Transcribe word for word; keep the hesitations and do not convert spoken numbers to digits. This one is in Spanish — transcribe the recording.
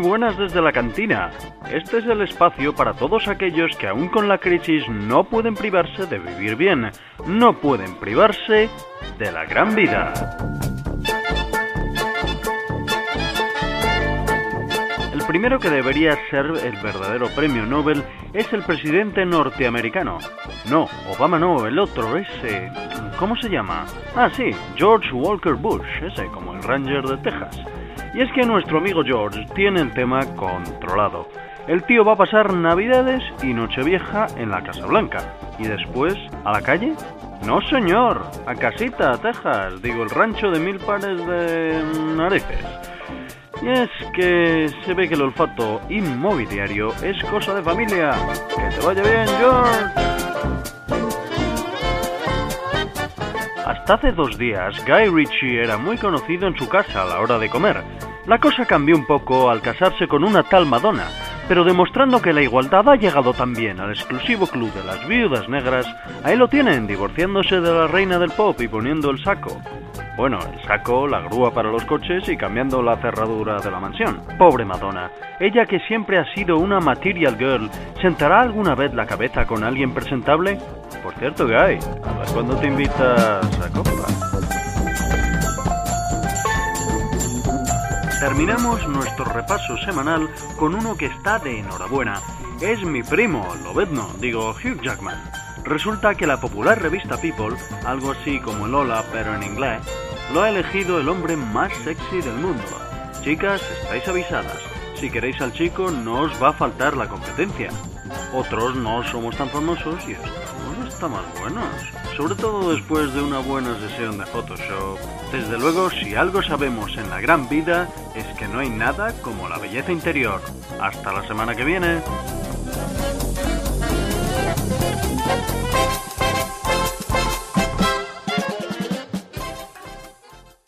buenas desde la cantina. Este es el espacio para todos aquellos que aún con la crisis no pueden privarse de vivir bien, no pueden privarse de la gran vida. El primero que debería ser el verdadero premio Nobel es el presidente norteamericano. No, Obama no, el otro, ese... ¿Cómo se llama? Ah, sí, George Walker Bush, ese como el Ranger de Texas. Y es que nuestro amigo George tiene el tema controlado. El tío va a pasar Navidades y Nochevieja en la Casa Blanca. ¿Y después, a la calle? No señor, a casita, Texas, digo el rancho de mil pares de narices. Y es que se ve que el olfato inmobiliario es cosa de familia. ¡Que te vaya bien, George! Hasta hace dos días, Guy Ritchie era muy conocido en su casa a la hora de comer. La cosa cambió un poco al casarse con una tal Madonna, pero demostrando que la igualdad ha llegado también al exclusivo club de las viudas negras, ahí lo tienen, divorciándose de la reina del pop y poniendo el saco. Bueno, el saco, la grúa para los coches y cambiando la cerradura de la mansión. Pobre Madonna, ella que siempre ha sido una material girl, ¿sentará alguna vez la cabeza con alguien presentable? Por cierto, Guy, a ver cuándo te invitas a copa. Terminamos nuestro repaso semanal con uno que está de enhorabuena. Es mi primo, Lobezno, digo Hugh Jackman. Resulta que la popular revista People, algo así como el Hola pero en inglés, lo ha elegido el hombre más sexy del mundo. Chicas, estáis avisadas. Si queréis al chico no os va a faltar la competencia. Otros no somos tan famosos y estamos hasta más buenos. Sobre todo después de una buena sesión de Photoshop. Desde luego, si algo sabemos en la gran vida, es que no hay nada como la belleza interior. Hasta la semana que viene.